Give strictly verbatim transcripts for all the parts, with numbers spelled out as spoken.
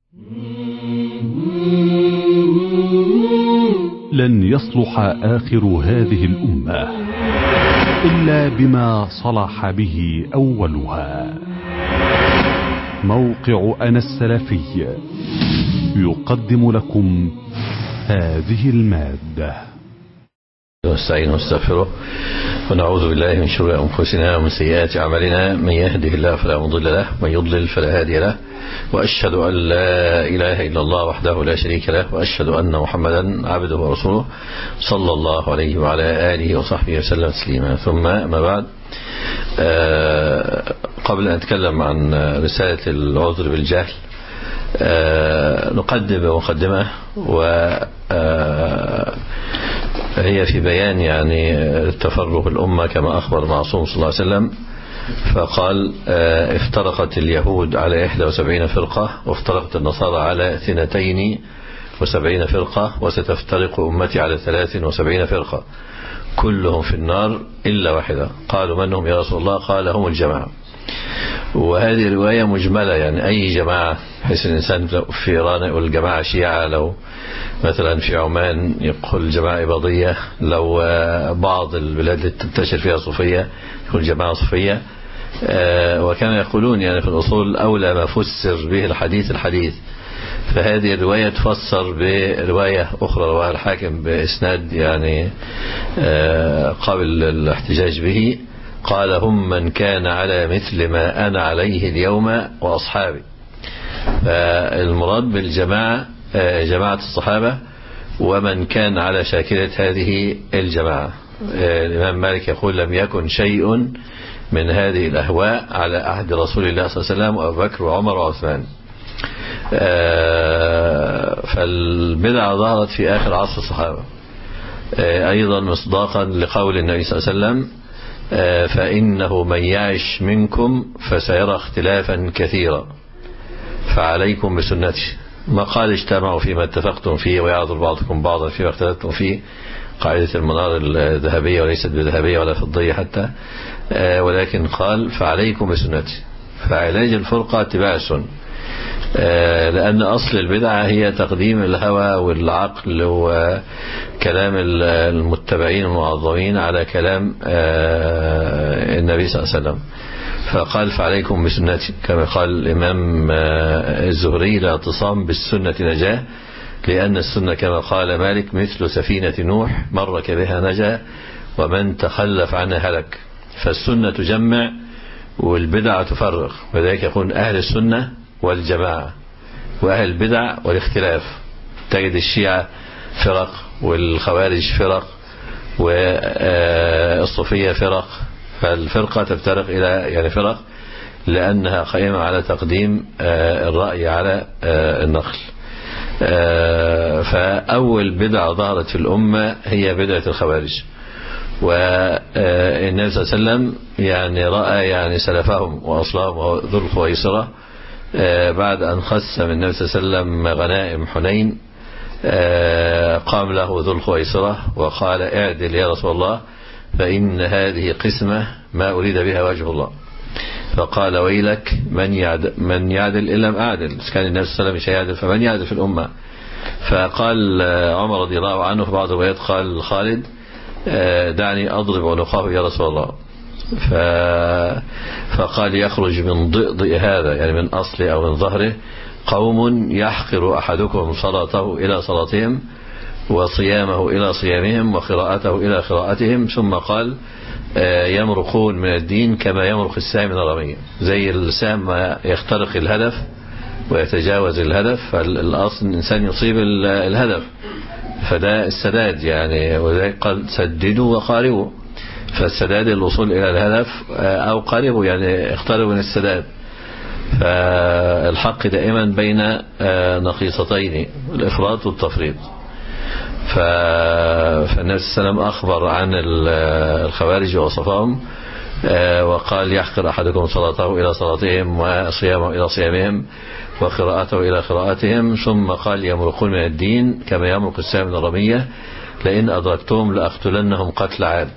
لن يصلح آخر هذه الأمة إلا بما صلح به أولها. موقع أنا السلفي يقدم لكم هذه المادة. نستعين ونستغفره ونعوذ بالله من شرور أنفسنا ومن سيئات أعمالنا، من يهده الله فلا مضل له ومن يضلل فلا هادي له، وأشهد أن لا إله إلا الله وحده لا شريك له، وأشهد أن محمدا عبده ورسوله صلى الله عليه وعلى آله وصحبه وسلم تسليما. ثم ما بعد، قبل أن نتكلم عن رسالة العذر بالجهل نقدم بمقدمة، وهي في بيان يعني تفرق الأمة كما أخبر معصوم صلى الله عليه وسلم، فقال افترقت اليهود على إحدى وسبعين فرقة، وافترقت النصارى على اثنتين وسبعين فرقة، وستفترق أمتي على ثلاث وسبعين فرقة كلهم في النار إلا واحدة. قالوا من هم يا رسول الله؟ قال هم الجماعة. وهذه رواية مجملة، يعني أي جماعة، بحيث الإنسان في إيران يقول الجماعة شيعة، لو مثلا في عمان يقول الجماعة إباضية، لو بعض البلاد اللي تنتشر فيها صوفية يقول جماعة صوفية. وكما يقولون يعني في الأصول أولى ما فسر به الحديث الحديث، فهذه الرواية تفسر برواية أخرى رواها الحاكم بإسناد يعني قابل الاحتجاج به. قال هم من كان على مثل ما أنا عليه اليوم وأصحابي. فالمراد بالجماعة جماعة الصحابة ومن كان على شاكلة هذه الجماعة. الإمام مالك يقول لم يكن شيء من هذه الأهواء على عهد رسول الله صلى الله عليه وسلم وأبو بكر وعمر وعثمان. فالبدعة ظهرت في آخر عصر الصحابة، أيضا مصداقا لقول النبي صلى الله عليه وسلم فإنه من يعش منكم فسيرى اختلافا كثيرا فعليكم بسنتي. ما قال اجتمعوا فيما اتفقتم فيه ويعذر بعضكم بعضا فيما اختلفتم فيه، قاعدة المنار الذهبية وليست بذهبية ولا فضية حتى، ولكن قال فعليكم بسنتي. فعلاج الفرقة اتباع السنة، لأن أصل البدعة هي تقديم الهوى والعقل وكلام المتبعين المعظمين على كلام النبي صلى الله عليه وسلم. فقال فعليكم بسنتي، كما قال الإمام الزهري لا اعتصام بالسنة نجاة، لأن السنة كما قال مالك مثل سفينة نوح من ركبها نجا ومن تخلف عنها هلك. فالسنة تجمع والبدعة تفرق، وذلك يكون أهل السنة والجماعة، وأهل البدع والاختلاف. تجد الشيعة فرق والخوارج فرق والصوفية فرق، فالفرقة تفترق إلى يعني فرق لأنها قائمة على تقديم الرأي على النقل. فأول بدعة ظهرت في الأمة هي بدعة الخوارج، والنبي صلى الله عليه وسلم يعني رأى يعني سلفهم وأصلهم ذو الخويصرة بعد أن قسم النبي صلى الله عليه وسلم غنائم حنين، قام له ذو الخويصرة وقال اعدل يا رسول الله فإن هذه قسمة ما أريد بها وجه الله. فقال ويلك من يعدل, من يعدل إن لم أعدل. كان النبي صلى الله عليه وسلم مش يعدل فمن يعدل في الأمة. فقال عمر رضي الله عنه في بعض الروايات قال خالد دعني أضرب عنقه يا رسول الله. فقال يخرج من ضئضئ هذا يعني من أصل أو من ظهره قوم يحقر أحدكم صلاته إلى صلاتهم وصيامه إلى صيامهم وقراءته إلى قراءتهم. ثم قال يمرقون من الدين كما يمرق السهم من الرمية، زي السهم ما يخترق الهدف ويتجاوز الهدف، فالأصل الإنسان يصيب الهدف، فده السداد يعني. وذلك قال سددوا وقاربوا، فالسداد الوصول إلى الهدف أو قاربوا يعني اقتربوا من السداد. فالحق دائما بين نقيصتين الإفراط والتفريط. فالنبي صلى الله عليه وسلم أخبر عن الخوارج ووصفهم وقال يحقر أحدكم صلاته إلى صلاتهم وصيامه إلى صيامهم وقراءته إلى قراءتهم. ثم قال يمرقون من الدين كما يمرق السهم من الرمية لئن أدركتهم لأقتلنهم قتل عاد.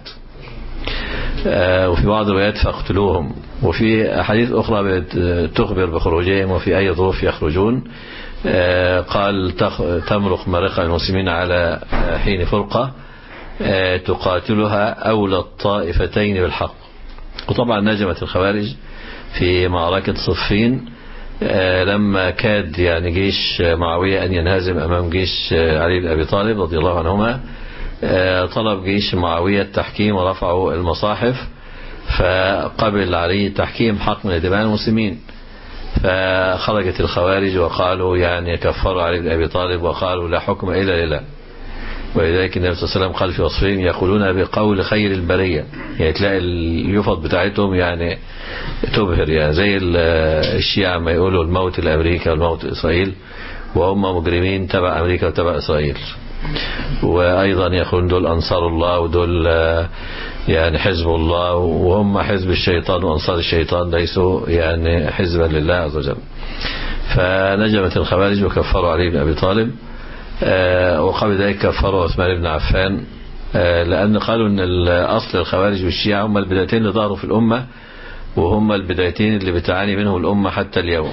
وفي بعض الروايات فاقتلوهم، وفي أحاديث أخرى تخبر بخروجهم وفي أي ظروف يخرجون. قال تمرق مرقة المسلمين على حين فرقة تقاتلها أولى الطائفتين بالحق. وطبعا نجمت الخوارج في معركة صفين لما كاد يعني جيش معاوية أن ينهزم أمام جيش علي بن أبي طالب رضي الله عنهما. طلب جيش معاوية التحكيم ورفعوا المصاحف، فقبل عليه التحكيم حق من دماء المسلمين. فخرجت الخوارج وقالوا يعني كفروا علي بن أبي طالب وقالوا لا حكم إلا لله. ولذلك النبي صلى الله عليه وسلم قال في وصفهم يقولون بقول خير البرية، يعني تلاقي اليفض بتاعتهم يعني تبهر، يعني زي الشيعة ما يقولوا الموت لأمريكا والموت لإسرائيل، وهم مجرمين تبع أمريكا وتبع إسرائيل. وأيضا يقولون دول أنصار الله ودول يعني حزب الله، وهم حزب الشيطان وأنصار الشيطان ليسوا يعني حزبا لله عز وجل. فنجمت الخوارج وكفروا علي بن أبي طالب، وقبل ذلك كفروا عثمان بن عفان، لأن قالوا أن الأصل الخوارج والشيعة هم البدايتين اللي ظهروا في الأمة، وهم البدايتين اللي بتعاني منهم الأمة حتى اليوم.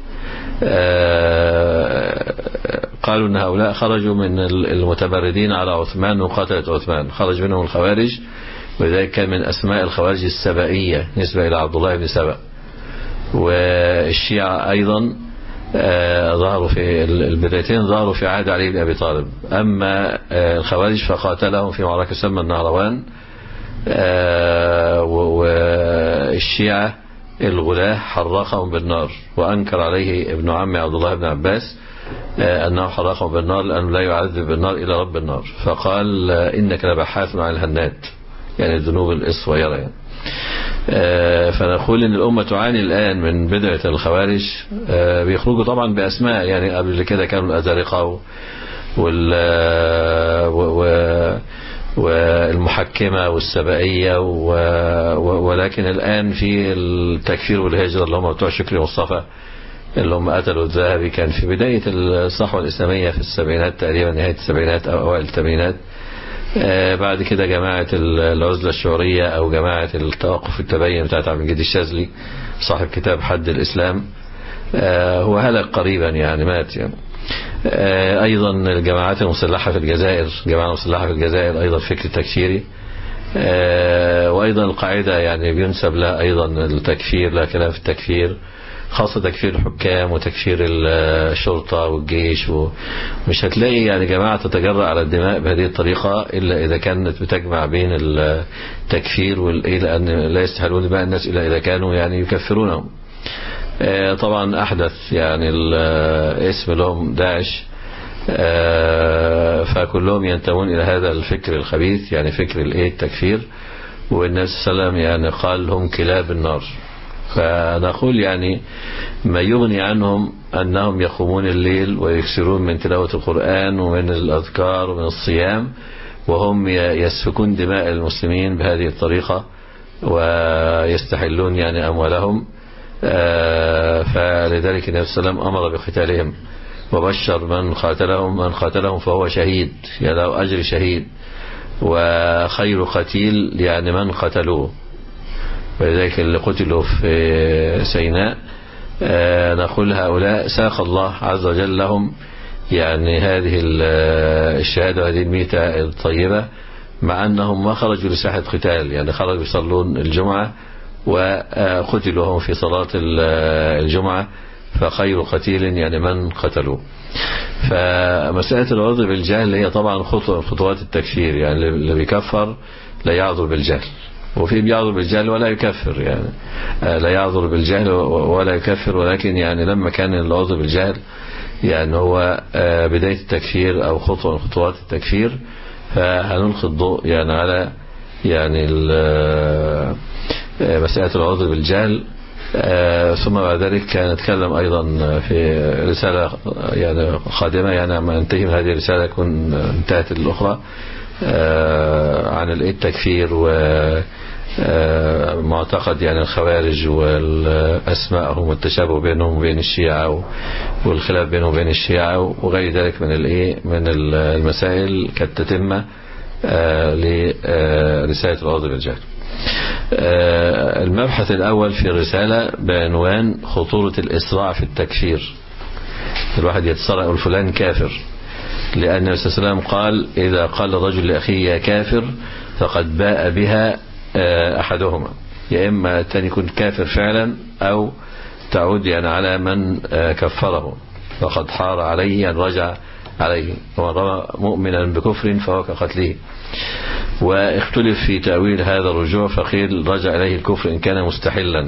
قالوا أن هؤلاء خرجوا من المتمردين على عثمان وقتلة عثمان، خرج منهم الخوارج، وذلك كان من أسماء الخوارج السبائية نسبة إلى عبد الله بن سبأ. والشيعة أيضا ظهروا في البدايتين ظهروا في عهد علي بن أبي طالب. أما الخوارج فقاتلهم في معركة سمى النهروان، والشيعة الغلاة حرقهم بالنار، وأنكر عليه ابن عم عبد الله بن عباس أنه حرقهم بالنار لأنه لا يعذب بالنار إلى رب النار، فقال إنك لبحاث عن الهنات، يعني الذنوب الصغيرة يعني. فنقول ان الأمة تعاني الآن من بدعة الخوارج. بيخرجوا طبعا بأسماء، يعني قبل كده كانوا الأزارقة والمحكمة والسبائية، ولكن الآن في التكفير والهجرة اللي هم بتوع شكري مصطفى اللي هم قتلوا الذهبي، كان في بداية الصحوة الإسلامية في السبعينات تقريبا، نهاية السبعينات أو أوائل الثمانينات. بعد كده جماعة العزلة الشعورية أو جماعة التوقف التبين بتاعت عبد المجيد الشاذلي صاحب كتاب حد الإسلام، هو هلك قريبا يعني مات يعني. أيضا الجماعات المسلحة في الجزائر، جماعة مسلحة في الجزائر أيضا فكر تكفيري. وأيضا القاعدة يعني بينسب لها أيضا التكفير، لا كلام في التكفير، خاصة تكفير الحكام وتكفير الشرطة والجيش. ومش هتلاقي يعني جماعة تتجرأ على الدماء بهذه الطريقة إلا إذا كانت بتجمع بين التكفير والإيه، لأن لا يستحلون دماء الناس إلا إذا كانوا يعني يكفرونهم. طبعا أحدث يعني الاسم لهم داعش، فكلهم ينتمون إلى هذا الفكر الخبيث، يعني فكر الإيه التكفير. والنبي صلى الله عليه وسلم يعني قال هم كلاب النار. فنقول يعني ما يغني عنهم أنهم يقومون الليل ويكسرون من تلاوة القرآن ومن الأذكار ومن الصيام، وهم يسفكون دماء المسلمين بهذه الطريقة ويستحلون يعني أموالهم. فلذلك النبي صلى الله عليه وسلم أمر بقتالهم وبشر من قاتلهم من قاتلهم فهو شهيد، يعني له أجر شهيد، وخير قتيل يعني من قتلوه. ولذلك اللي قتلوا في سيناء نقول هؤلاء ساق الله عز وجل لهم يعني هذه الشهادة وهذه الميتة الطيبة، مع أنهم ما خرجوا لساحة قتال، يعني خرجوا يصلون الجمعة وقتلوا هم في صلاة الجمعة، فخير قتيل يعني من قتلوا. فمسألة العذر بالجهل هي طبعا خطوة من خطوات التكفير، يعني اللي بيكفر لا يعذر بالجهل، وفي بيعذر بالجهل ولا يكفر، يعني لا يعذر بالجهل ولا يكفر، ولكن يعني لما كان العذر بالجهل يعني هو بداية التكفير أو خطوة من خطوات التكفير، فهنلقي الضوء يعني على يعني مسألة العذر بالجهل. ثم بعد ذلك نتكلم أيضا في رسالة يعني قادمة، يعني لما ننتهي من هذه الرسالة يكون انتهت الأخرى، عن التكفير ومعتقد يعني الخوارج والأسماءهم والتشابه بينهم وبين الشيعة والخلاف بينهم وبين الشيعة وغير ذلك من الايه من المسائل كالتتمة لرسالة العذر بالجهل. المبحث الأول في الرسالة بعنوان خطورة الإسراع في التكفير. الواحد يتصرع يقول فلان كافر، لأن النبي صلى الله عليه وسلم قال إذا قال الرجل لأخيه يا كافر فقد باء بها أحدهما، يا إما الثاني يكون كافر فعلا أو تعود يعني على من كفره فقد حار عليه أن رجع عليه، ومن رمى مؤمنا بكفر فهو كقتله. واختلف في تأويل هذا الرجوع، فقيل رجع إليه الكفر إن كان مستحلا،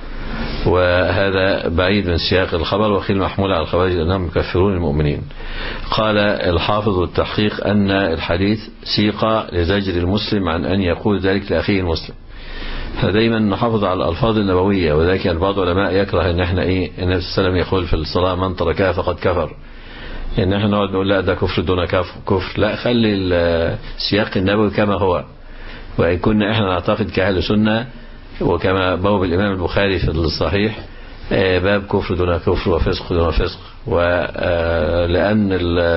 وهذا بعيد من سياق الخبر، وقيل محمول على الخوارج أنهم يكفرون المؤمنين. قال الحافظ والتحقيق أن الحديث سيق لزجر المسلم عن أن يقول ذلك لأخيه المسلم، فدايما نحافظ على الألفاظ النبوية، وذلك بعض العلماء يكره أن احنا إيه النبي صلى الله عليه وسلم يقول في الصلاة من تركها فقد كفر، ان احنا نقعد نقول لا ده كفر دون كفر، لا خلي السياق النبوي كما هو. وإن كنا احنا نعتقد كأهل سنة، وكما بوب الإمام البخاري في الصحيح باب كفر دون كفر وفسق دون فسق، ولأن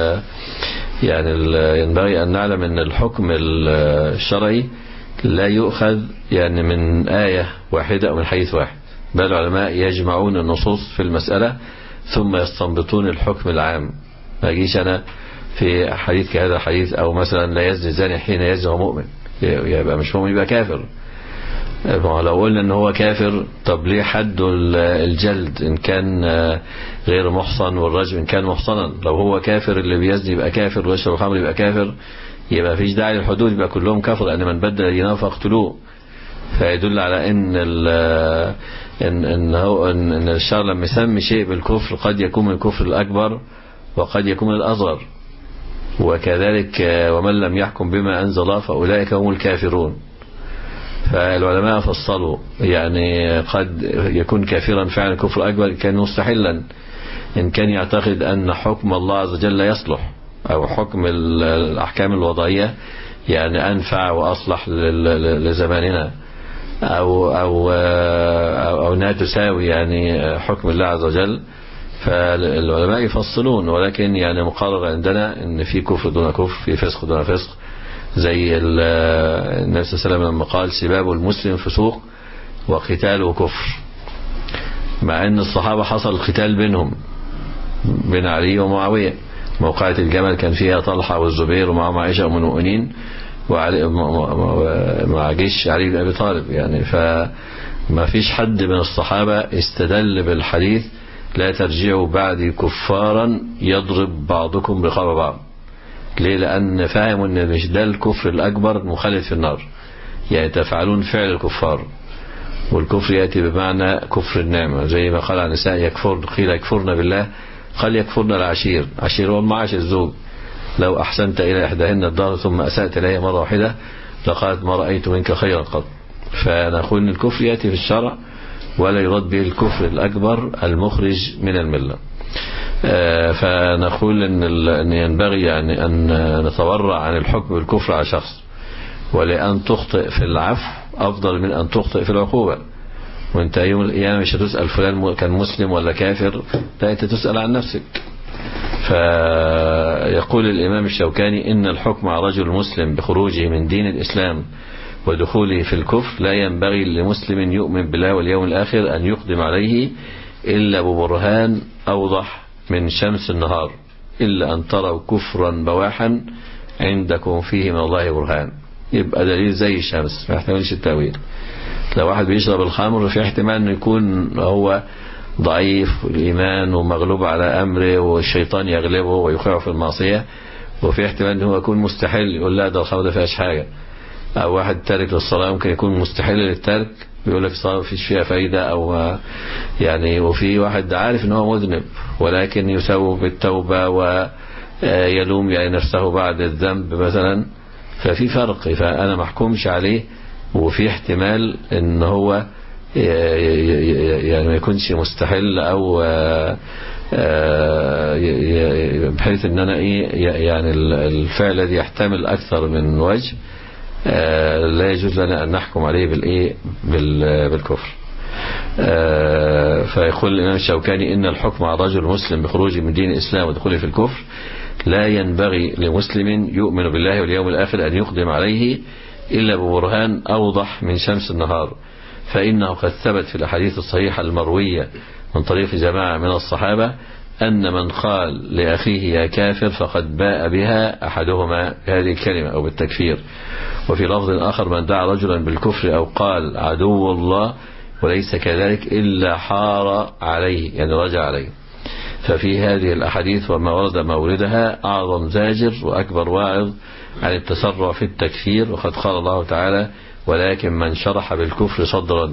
يعني ينبغي أن نعلم أن الحكم الشرعي لا يؤخذ يعني من آية واحدة أو من حديث واحد، بل العلماء يجمعون النصوص في المسألة ثم يستنبطون الحكم العام. ما أجيش أنا في حديث كهذا الحديث أو مثلا لا يزني الزاني حين يزني وهو مؤمن، يبقى مش مؤمن يبقى كافر. لو قلنا ان هو كافر طب ليه حد الجلد ان كان غير محصن، والرجم ان كان محصنا؟ لو هو كافر اللي بيزني يبقى كافر، ويشرب الخمر يبقى كافر، يبقى فيش داعي للحدود، يبقى كلهم كفر، لان من بدل دينه فاقتلوه. فيدل على ان ان ان هو ان الشرع لما يسمي شيء بالكفر قد يكون من الكفر الاكبر وقد يكون من الاصغر، وكذلك ومن لم يحكم بما انزل الله فاولئك هم الكافرون. فالعلماء فصلوا يعني قد يكون كافرا فعلا كفر أكبر إن كان مستحلا، إن كان يعتقد أن حكم الله عز وجل لا يصلح، أو حكم الأحكام الوضعية يعني أنفع وأصلح لزماننا، أو أو أو, أو أنها تساوي يعني حكم الله عز وجل. فالعلماء يفصلون، ولكن يعني مقرر عندنا أن في كفر دون كفر، في فسق دون فسق، زي النبي صلى الله عليه وسلم لما قال سباب المسلم فسوق وقتاله كفر، مع ان الصحابة حصل القتال بينهم بين علي ومعاوية، موقعة الجمل كان فيها طلحة والزبير ومعهم عائشة أم المؤمنين مع جيش علي بن أبي طالب يعني. فما فيش حد من الصحابة استدل بالحديث لا ترجعوا بعدي كفارا يضرب بعضكم رقاب بعض. ليه؟ لأن فاهموا ان مش ده الكفر الأكبر مخلد في النار، يعني تفعلون فعل الكفار، والكفر يأتي بمعنى كفر النعمة، زي ما قال عن النساء يكفرن، قيل يكفرن بالله، قال يكفرن العشير، عشير هو المعاش الزوج. لو أحسنت إلى إحداهن الدار ثم أسأت إليها مرة واحدة لقالت ما رأيت منك خيرا قط. فنقول ان الكفر يأتي في الشرع ولا يرد به الكفر الأكبر المخرج من الملة. فنقول ان ينبغي يعني ان نتورع عن الحكم بالكفر على شخص، ولأن تخطئ في العفو أفضل من أن تخطئ في العقوبة. وانت يوم القيامة مش هتسأل فلان كان مسلم ولا كافر، لا انت تسأل عن نفسك. فيقول الإمام الشوكاني إن الحكم على رجل مسلم بخروجه من دين الإسلام ودخوله في الكفر لا ينبغي لمسلم يؤمن بالله واليوم الآخر أن يقدم عليه إلا ببرهان أوضح من شمس النهار، إلا أن تروا كفرا بواحا عندكم فيه من الله برهان. يبقى دليل زي الشمس ما يحتملش التأويل. لو واحد بيشرب الخمر في احتمال أنه يكون هو ضعيف الإيمان ومغلوب على أمره والشيطان يغلبه ويوقعه في المعصية، وفي احتمال أنه يكون مستحيل، يقول لا ده الخمر ده فيهاش حاجة. أو واحد تارك للصلاة ممكن يكون مستحيل للترك، بيقول لك الصلاة مفيش فيها فايدة، أو يعني. وفي واحد عارف أنه مذنب ولكن يسوي بالتوبة ويلوم يعني نفسه بعد الذنب مثلا، ففي فرق. فأنا محكومش عليه، وفي احتمال ان هو يعني ما يكونش مستحيل، او بحيث ان انا ايه يعني الفعل الذي يحتمل اكثر من وجه لا يجوز لنا ان نحكم عليه بالايه بالكفر. فيقول الامام الشوكاني ان الحكم على رجل مسلم بخروجه من دين الاسلام ودخوله في الكفر لا ينبغي لمسلم يؤمن بالله واليوم الاخر ان يقدم عليه إلا ببرهان أوضح من شمس النهار، فإنه قد ثبت في الأحاديث الصحيحة المروية من طريق جماعة من الصحابة أن من قال لأخيه يا كافر فقد باء بها أحدهما بهذه الكلمة أو بالتكفير. وفي لفظ آخر من دعا رجلا بالكفر أو قال عدو الله وليس كذلك إلا حار عليه، يعني رجع عليه. ففي هذه الأحاديث وما ورد موردها أعظم زاجر وأكبر واعظ عن التسرع في التكفير. وقد قال الله تعالى ولكن من شرح بالكفر صدرا.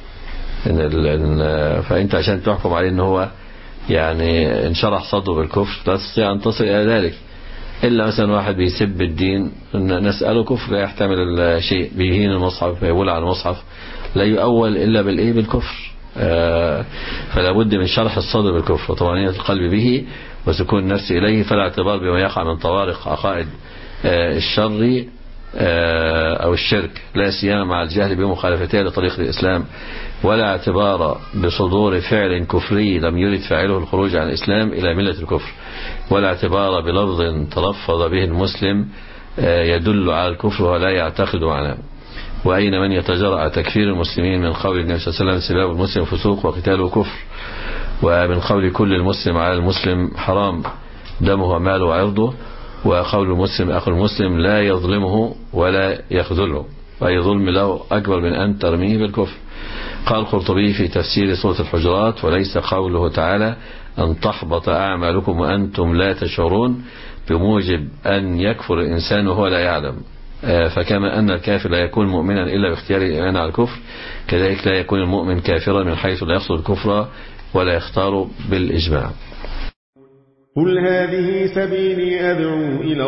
فأنت عشان تحكم عليه أنه هو يعني انشرح صدره بالكفر لا تستطيع أن تصل إلى ذلك. إلا مثلا واحد بيسب الدين نسأله كفر لا يحتمل شيء، بيهين المصحف بيقول على المصحف لا يؤول إلا بالإيه بالكفر. آه فلا بد من شرح الصدر بالكفر وطمأنينة القلب به وسكون النفس إليه، فلا اعتبار بما يقع من طوارق عقائد آه الشر آه أو الشرك، لا سيما مع الجهل بمخالفتها لطريق الإسلام، ولا اعتبار بصدور فعل كفري لم يرد فاعله الخروج عن الإسلام إلى ملة الكفر، ولا اعتبار بلفظ تلفظ به المسلم آه يدل على الكفر ولا يعتقد معناه. وأين من يتجرأ تكفير المسلمين من قول النبي صلى الله عليه وسلم سباب المسلم فسوق وقتاله كفر، ومن قول كل المسلم على المسلم حرام دمه وماله وعرضه، وقول المسلم أخو المسلم لا يظلمه ولا يخذله، وأي ظلم له أكبر من أن ترميه بالكفر. قال القرطبي في تفسير سورة الحجرات وليس قوله تعالى أن تحبط أعمالكم وأنتم لا تشعرون بموجب أن يكفر الإنسان وهو لا يعلم. فكما أن الكافر لا يكون مؤمنا إلا باختيار الإيمان على الكفر، كذلك لا يكون المؤمن كافرا من حيث لا يقصد الكفر ولا يختار بالإجماع. قل هذه سبيلي أدعو إلى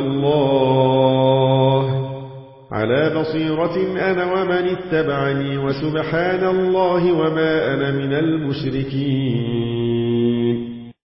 الله على بصيرة أنا ومن اتبعني وسبحان الله وما أنا من المشركين.